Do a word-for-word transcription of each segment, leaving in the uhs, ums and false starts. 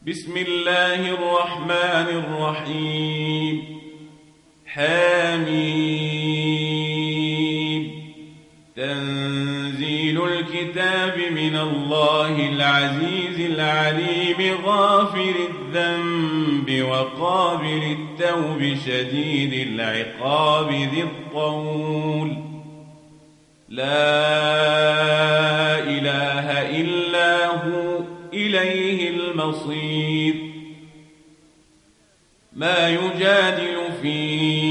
بسم الله الرحمن الرحيم حميم تنزيل الكتاب من الله العزيز العليم غافر الذنب وقابل التوب شديد العقاب ذي الطول لا إله إلا هو إليه المصير ما يجادل في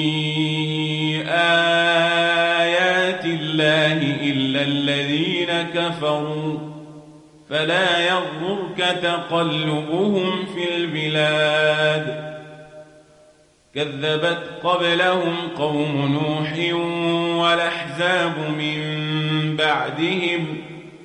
آيات الله إلا الذين كفروا فلا يغرك تقلبهم في البلاد كذبت قبلهم قوم نوح والأحزاب من بعدهم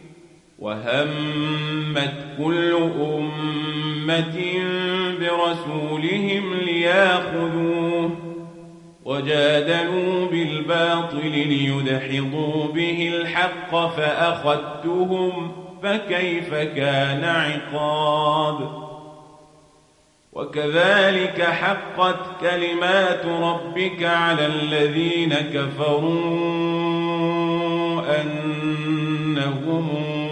وهمت كل أمة برسولهم ليأخذوه وجادلوا بالباطل ليدحضوا به الحق فأخذتهم فكيف كان عقاب وكذلك حقت كلمات ربك على الذين كفروا أنهم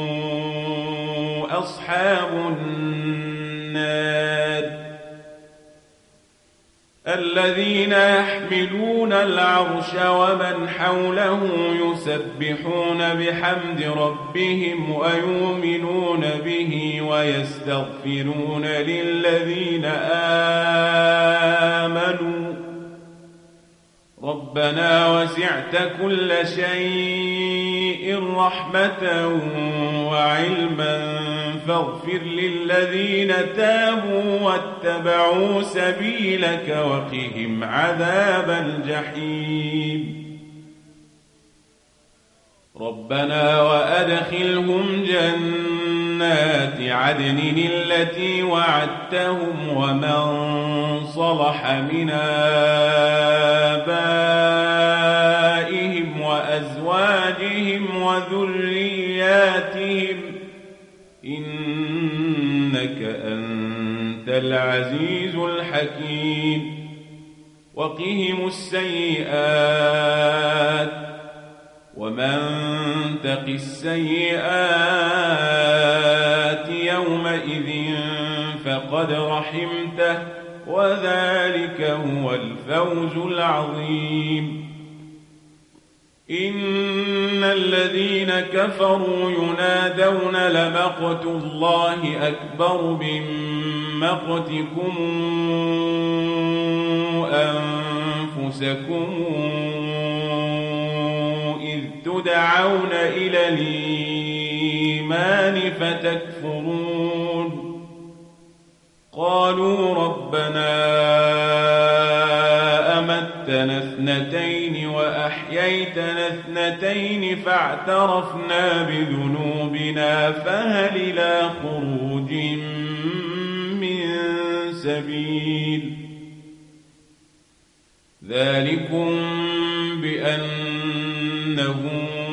أصحاب النار الذين يحملون العرش ومن حوله يسبحون بحمد ربهم ويؤمنون به ويستغفرون للذين آمنوا ربنا وسعت كل شيء رحمة وعلما فاغفر للذين تابوا واتبعوا سبيلك وقهم عذاب الجحيم ربنا وأدخلهم جنات عدن التي وعدتهم ومن صلح من آبائهم وأزواجهم وذرياتهم إنك أنت العزيز الحكيم وقهم السيئات ومن تق السيئات يومئذ فقد رحمته وذلك هو الفوز العظيم إن الذين كفروا ينادون لمقت الله أكبر من مقتكم أنفسكم إذ تدعون إلى الإيمان فتكفرون قالوا ربنا أمتنا اثنتين وأحييتنا اثنتين فاعترفنا بذنوبنا فهل إلى خروج من سبيل ذلكم بأنه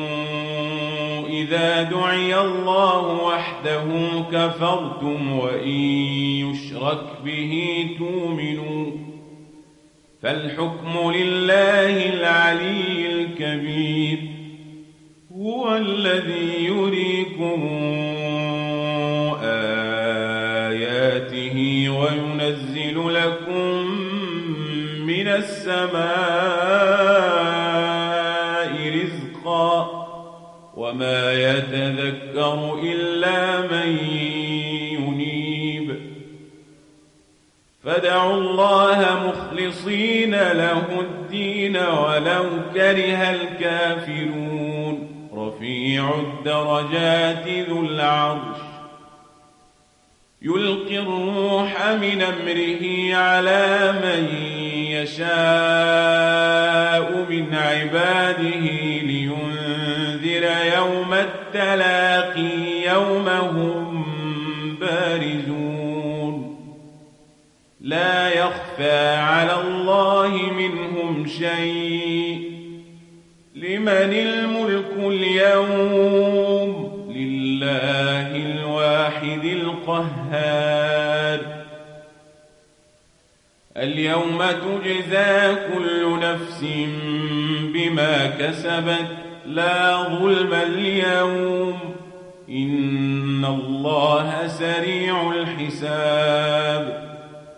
إذا دعي الله وحده كفرتم وإن يشرك به تؤمنوا فالحكم لله العلي الكبير هو الذي يريكم آياته وينزل لكم من السماء رزقا وما يتذكر إلا من ينيب فادعوا الله مخلصين له الدين ولو كره الكافرون رفيع الدرجات ذو العرش يلقي الروح من أمره على من يشاء من عباده لينذر يوم التلاقي يوم هم بارزون لا يخفى على الله منهم شيء لمن الملك اليوم لله الواحد القهار اليوم تجزى كل نفس بما كسبت لا ظلم اليوم إن الله سريع الحساب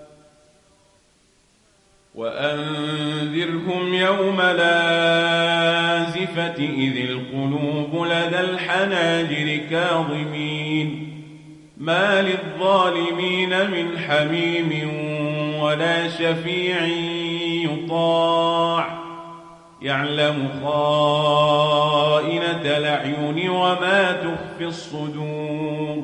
وأنذرهم يوم الآزفة إذ القلوب لدى الحناجر كاظمين ما للظالمين من حميم ولا شفيع يطاع يعلم خائنة الأعين وما تخفي الصدور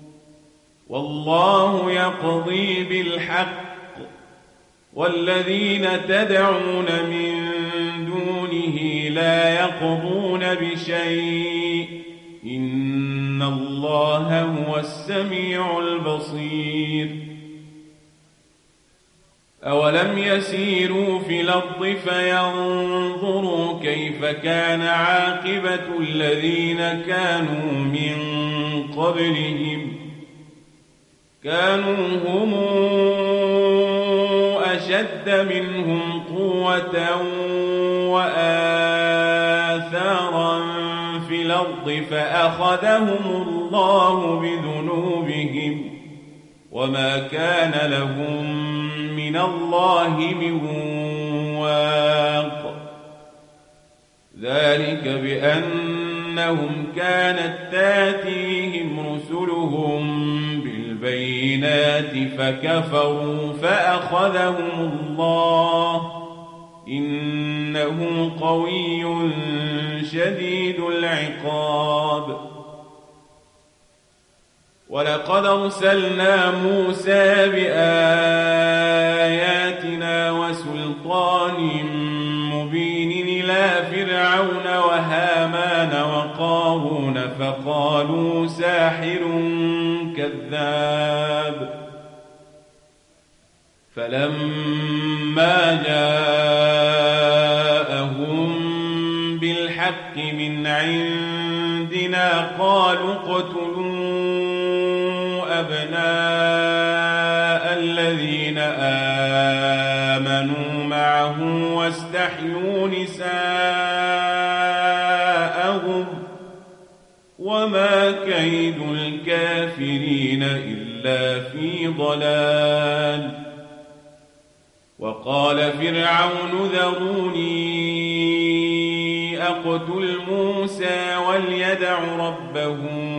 والله يقضي بالحق والذين تدعون من دونه لا يقضون بشيء إن الله هو السميع البصير أولم يسيروا في الأرض فينظروا كيف كان عاقبة الذين كانوا من قبلهم كانوا هم أشد منهم قوة وآثارا في الأرض فأخذهم الله بذنوبهم وما كان لهم من الله من واق ذلك بأنهم كانت تاتيهم رسلهم بالبينات فكفروا فأخذهم الله إنه قوي شديد العقاب ولقد أرسلنا موسى بآياتنا وسلطان مبين إلى فرعون وهامان وقارون فقالوا ساحر كذاب فلما جاءهم بالحق من عندنا قالوا اقتلوا أبناء الذين آمنوا معه واستحيوا نساءهم وما كيد الكافرين إلا في ضلال وقال فرعون ذروني أقتل موسى وليدع ربه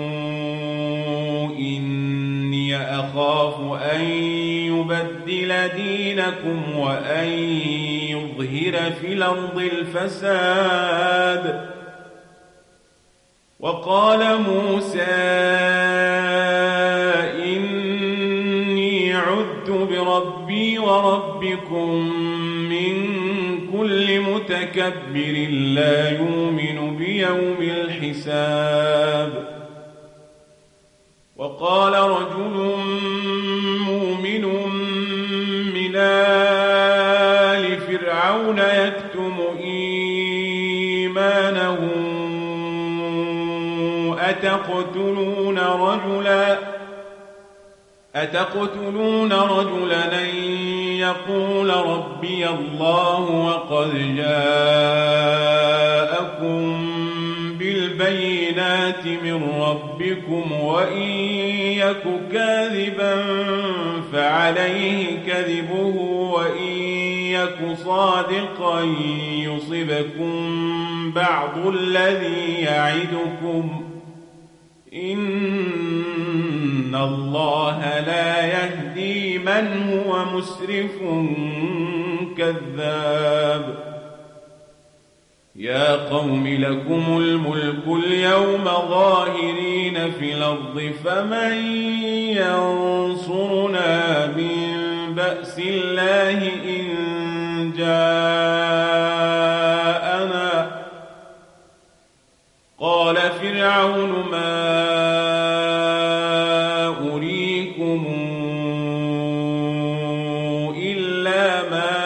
إني أخاف أن يبدل دينكم وأن يظهر في الأرض الفساد وقال موسى إني عذت بربي وربكم من كل متكبر لا يؤمن بيوم الحساب وقال رجل مؤمن من آل فرعون يكتم إيمانه أتقتلون رجلا أتقتلون رجلا أن يقول ربي الله وقد جاءكم بالبينات من ربكم وإن يك كاذبا فعليه كذبه وإن يك صادقا يصبكم بعض الذي يعدكم إن الله لا يهدي من هو مسرف كذاب يا قوم لكم الملك اليوم ظاهرين في الأرض فمن ينصرنا من بأس الله إن جاءنا قال فرعون ما أريكم إلا ما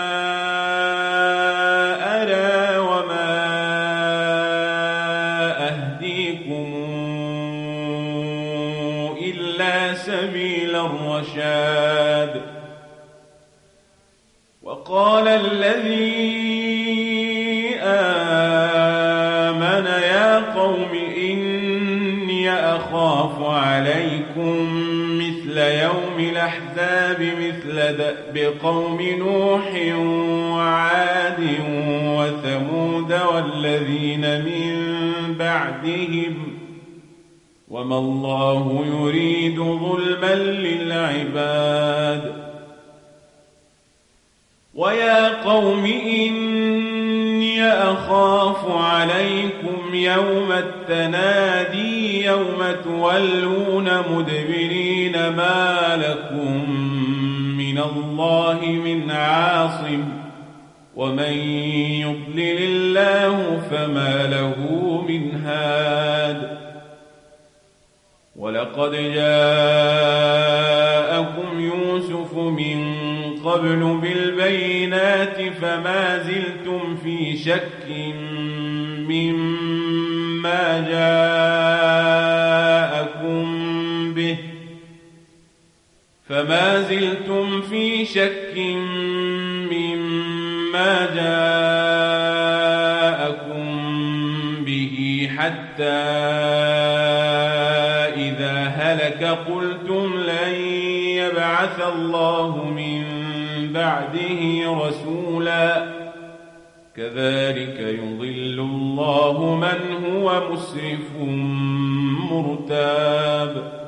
أرى وما أهديكم إلا سبيل الرشاد وقال الذي آمن يا قوم إني أخاف عليكم مثل يوم الأحزاب مثل دأب قوم نوح وعاد وثمود والذين من بعدهم وما الله يريد ظلما للعباد ويا قوم إني أخاف عليكم يوم التنادي يوم تولون مدبرين ما لكم من الله من عاصم ومن يضلل الله فما له من هاد ولقد جاءكم يوسف من قبل بالبينات فما زلتم في شك مما جاءكم به فما زلتم في شك مما جاءكم به حتى إذا هلك قلتم لن يبعث الله من بعده رسولا كذلك يضل الله من هو مسرف مرتاب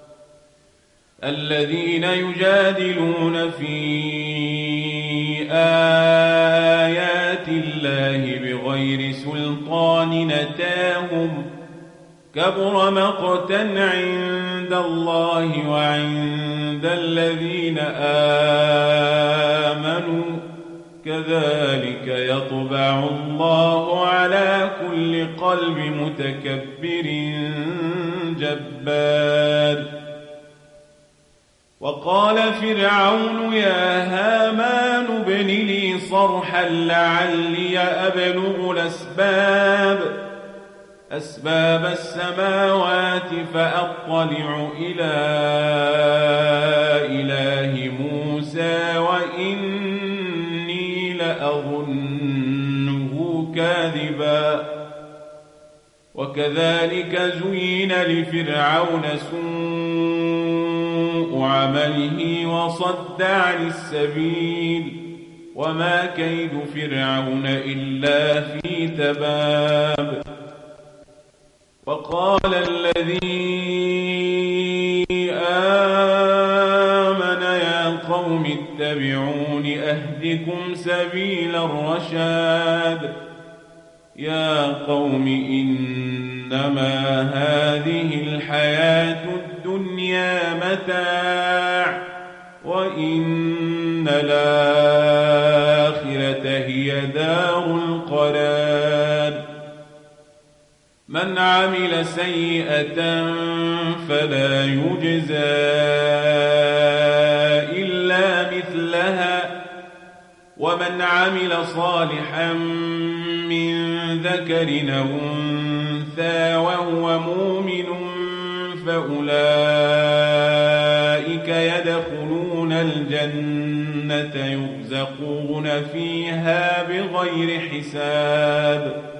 الذين يجادلون في آيات الله بغير سلطان أتاهم كبر مقتا عند الله وعند الذين آمنوا كذلك يطبع الله على كل قلب متكبر جبار وقال فرعون يا هامان ابن لي صرحا لعلي أبلغ الأسباب أسباب السماوات فأطلع إلى إله موسى وإني لأظنه كاذبا وكذلك زين لفرعون سوء عمله وصد عن السبيل وما كيد فرعون إلا في تباب وقال الذي آمن يا قوم اتبعون أهدكم سبيل الرشاد يا قوم إنما هذه الحياة الدنيا متاع وإن الآخرة هي دار القرار من عمل سيئة فلا يجزى إلا مثلها ومن عمل صالحا من ذكر أو أنثى وهو مؤمن فأولئك يدخلون الجنة يرزقون فيها بغير حساب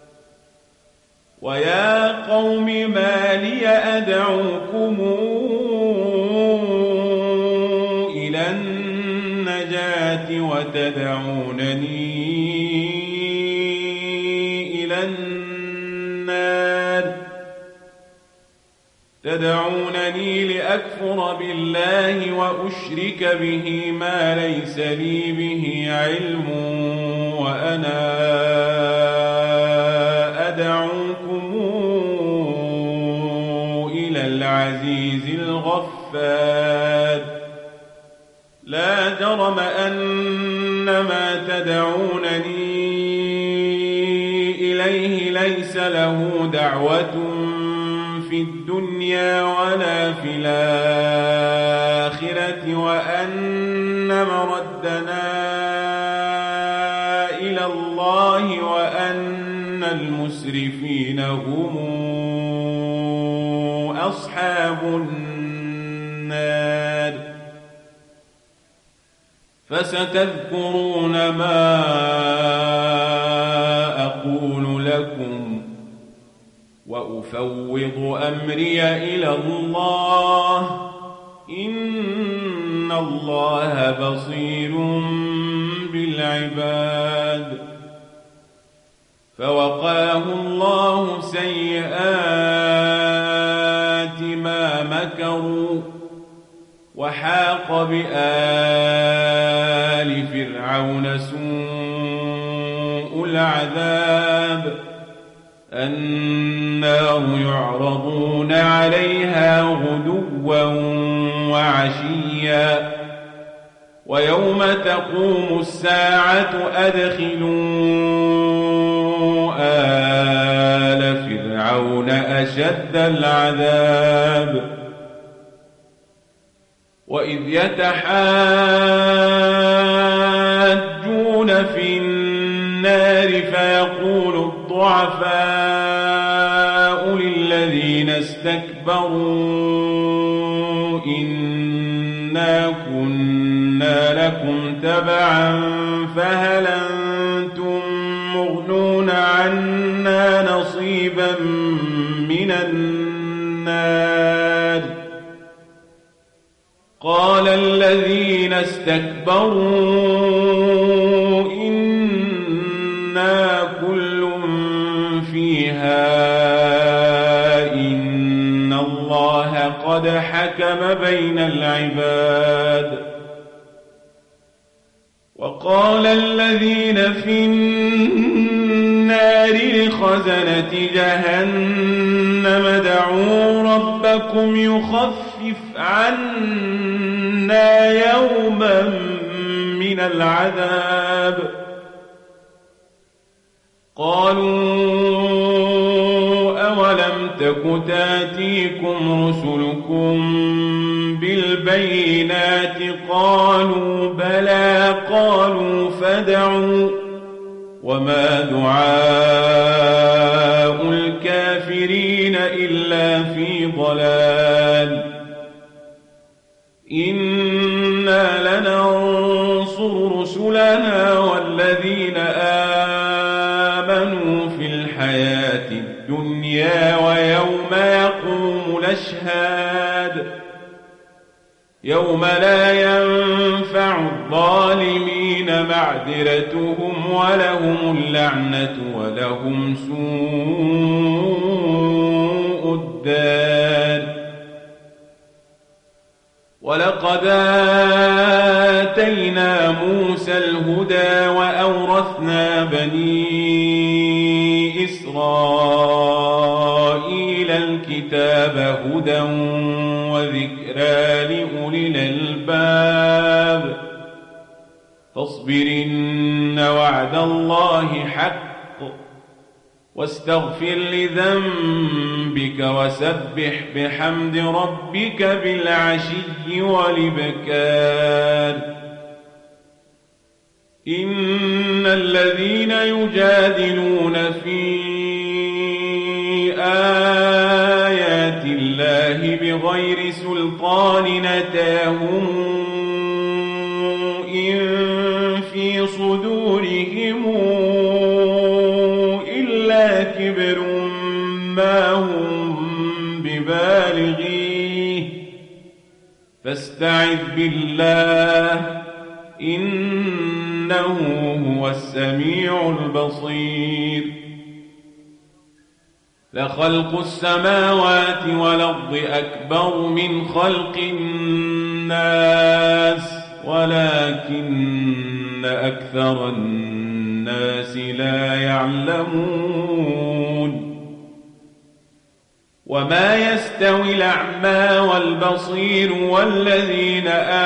ويا قوم ما لي أدعوكم إلى النجاة وتدعونني إلى النار تدعونني لأكفر بالله وأشرك به ما ليس لي به علم وأنا أدعوكم إلى العزيز الغفار لا جرم أن ما تدعونني إليه ليس له دعوة في الدنيا ولا في الآخرة وأن مردنا إلى الله وأن المسرفين هم أصحاب النار فستذكرون ما أقول لكم وأفوض أمري إلى الله إن الله بصير بالعباد. فوقاه الله سيئات ما مكروا وحاق بآل فرعون سوء العذاب النار يعرضون عليها غدوا وعشيا ويوم تقوم الساعة أدخلوا آل فرعون أشد العذاب. وإذ يتحاجون في النار فيقول الضعفاء للذين استكبروا إنا كنا لكم تبعا فهل أنتم مغنون عنا نصيبا من النار. قال الذين استكبروا إنا كل فيها إن الله قد حكم بين العباد. وقال الذين في النار لخزنة جهنم ادعوا ربكم يخفف عنا يوما من العذاب. قالوا أولم تك تاتيكم رسلكم بالبينات قالوا بلى قالوا فادعوا وما دعاء الكافرين إلا في ضلال. إنا لننصر رسلنا والذين آمنوا في الحياة الدنيا ويوم يقوم الأشهاد يوم لا ينفع الظالمين معذرتهم ولهم اللعنة ولهم سوء الدار. ولقد آتينا موسى الهدى وأورثنا بني إسرائيل الكتاب هدى وذكرى لأولي الألباب. فاصبر إن وعد الله حق واستغفر لذنبك وسبح بحمد ربك بالعشي والإبكار. إن الذين يجادلون في آيات الله بغير سلطان أتاهم إن في صدورهم إلا كبر ما هم ببالغيه فاستعذ بالله إنه هو السميع البصير. لخلق السماوات والأرض أكبر من خلق الناس ولكن أكثر الناس لا يعلمون. وما يستوي الأعمى والبصير والذين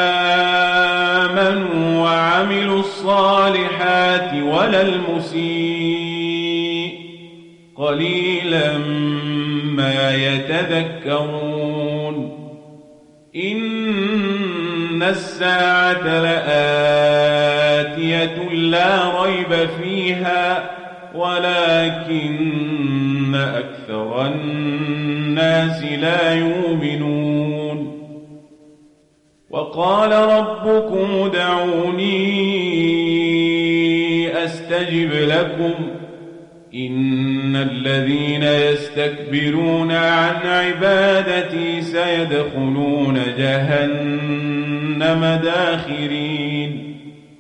آمنوا وعملوا الصالحات ولا المسيء قليلا ما يتذكرون. إن الساعة لآتية لا ريب فيها ولكن أكثر الناس لا يؤمنون. وقال ربكم ادعوني أستجب لكم إن الذين يستكبرون عن عبادتي سيدخلون جهنم داخرين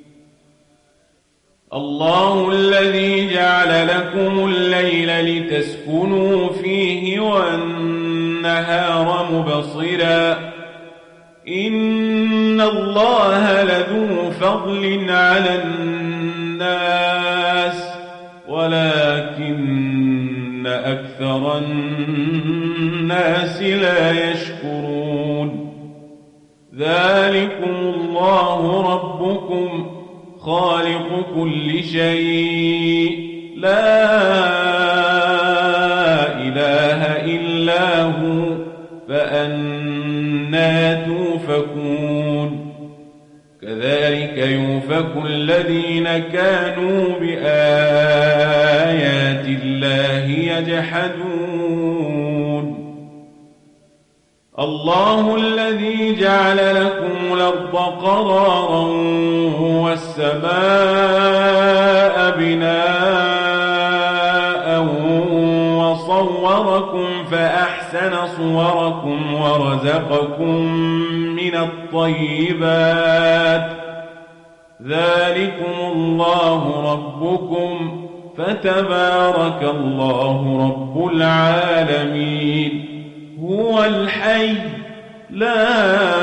الله الذي جعل لكم الليل لتسكنوا فيه والنهار مبصرا إن الله لذو فضل على الناس ولكن أكثر الناس لا يشكرون ذلكم الله ربكم خالق كل شيء لا إله إلا هو فأنى توفكون كذلك يؤفك الذين كانوا بآيات الله يجحدون الله الذي جعل لكم الأرض قرارا والسماء بناء وصوركم فأحسن صوركم ورزقكم من الطيبات ذلكم الله ربكم فتبارك الله رب العالمين هو الحي لا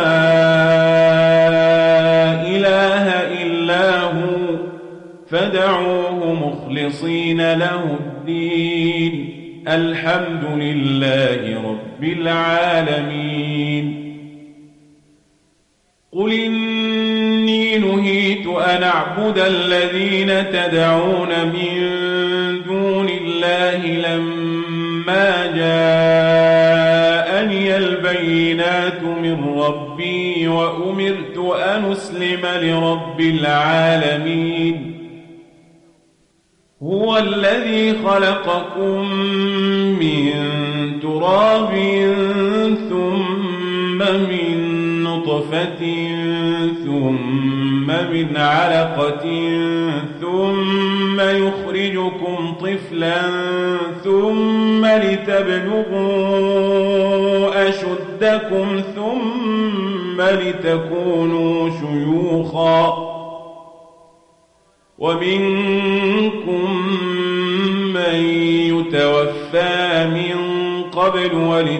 إله إلا هو فادعوه مخلصين له الدين الحمد لله رب العالمين قل إني نهيت أن أعبد الذين تدعون من دون الله لما جاءني البينات من ربي وأمرت أن أسلم لرب العالمين هو الذي خلقكم من تراب ثم من نطفة ثم من علقة ثم يخرجكم طفلا ثم لتبلغوا أشدكم ثم لتكونوا شيوخا ومنكم من يتوفى من قبل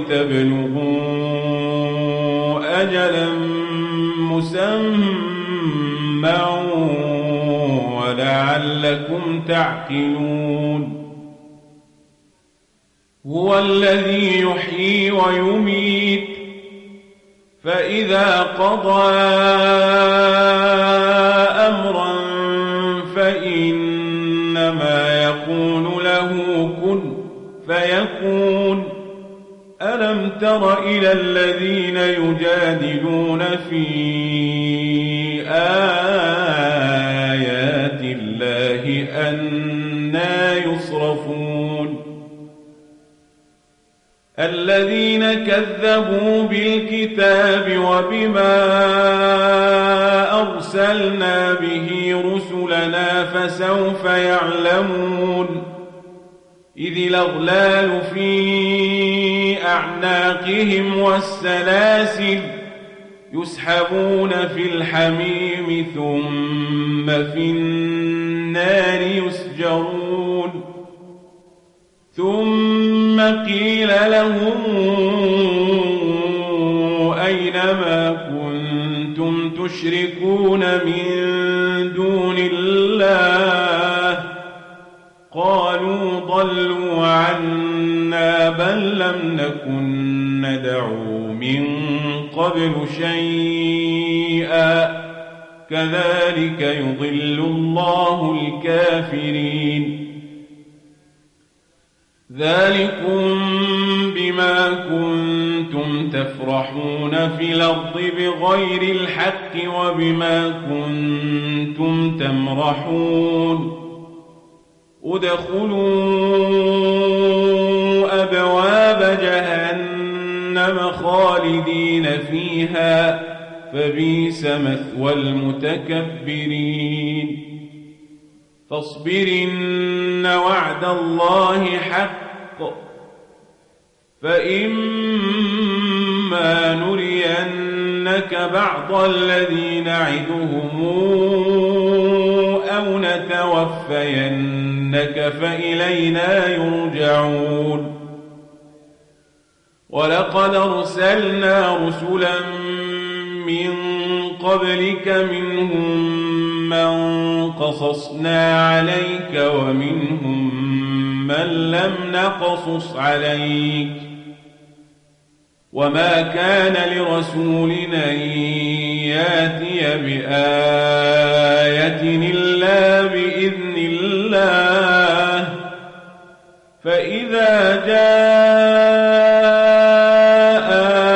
ولتبلغوا أجلا مسمى ولعلكم تعقلون هو الذي يحيي ويميت فإذا قضى أمرا فإنما يقول له كن فيكون ألم تر إلى الذين يجادلون في آيات الله أنى يصرفون الذين كذبوا بالكتاب وبما أرسلنا به رسلنا فسوف يعلمون إذ الأغلال في أعناقهم والسلاسل يسحبون في الحميم ثم في النار يسجرون ثم قيل لهم أين ما كنتم تشركون من دون الله قالوا ضلوا عنا بل لم نكن ندعو من قبل شيئا كذلك يضل الله الكافرين ذلكم بما كنتم تفرحون في الأرض بغير الحق وبما كنتم تمرحون ادخلوا أبواب جهنم خالدين فيها فبئس مثوى المتكبرين فاصبر إن وعد الله حق فإما نرينك بعض الذي نعدهم أو نتوفينك فإلينا يرجعون ولقد أرسلنا رسلا من قبلك منهم من قصصنا عليك ومنهم من لم نقصص عليك وما كان لرسول أن ياتي بآية إلا بإذن الله فإذا جاء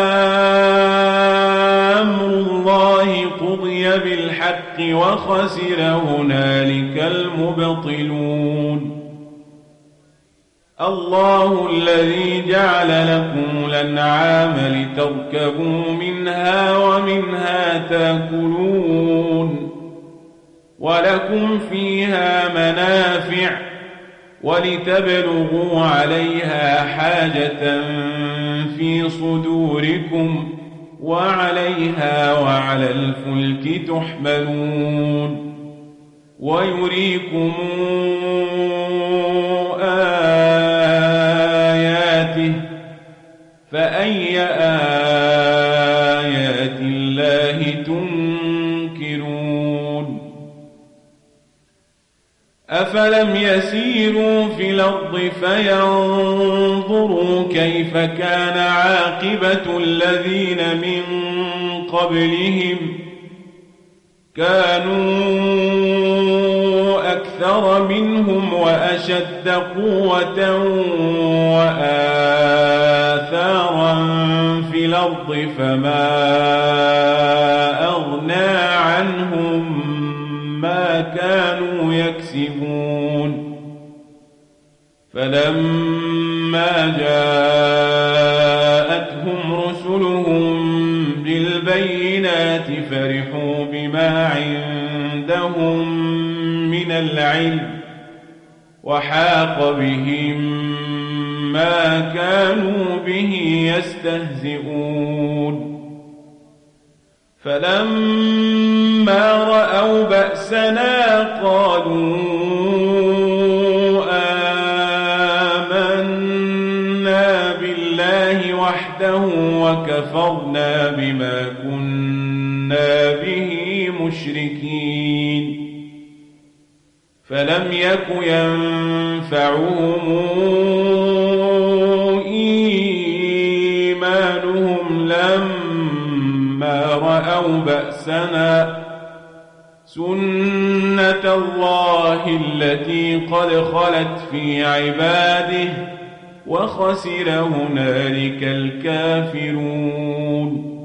أمر الله قضي بالحق وخسر هنالك المبطلون الله الذي جعل لكم الأنعام لتركبوا منها ومنها تأكلون ولكم فيها منافع ولتبلغوا عليها حاجة في صدوركم وعليها وعلى الفلك تحملون ويريكم آياته فأي آيات الله تنكرون أفلم يسيروا في الأرض فينظروا كيف كان عاقبة الذين من قبلهم كانوا أكثر منهم وأشد قوة وآثارا في الأرض فما أغنى عنهم ما كانوا يكسبون فلما جاءتهم رسلهم بالبينات فرحوا بما عندهم من العلم وحاق بهم ما كانوا به يستهزئون فلما رأوا بأسنا قالوا آمنا بالله وحده وكفرنا بما كنا به مشركين فلم يك ينفعهم إيمانهم لما رأوا بأسنا سنة الله التي قد خلت في عباده وخسر هنالك الكافرون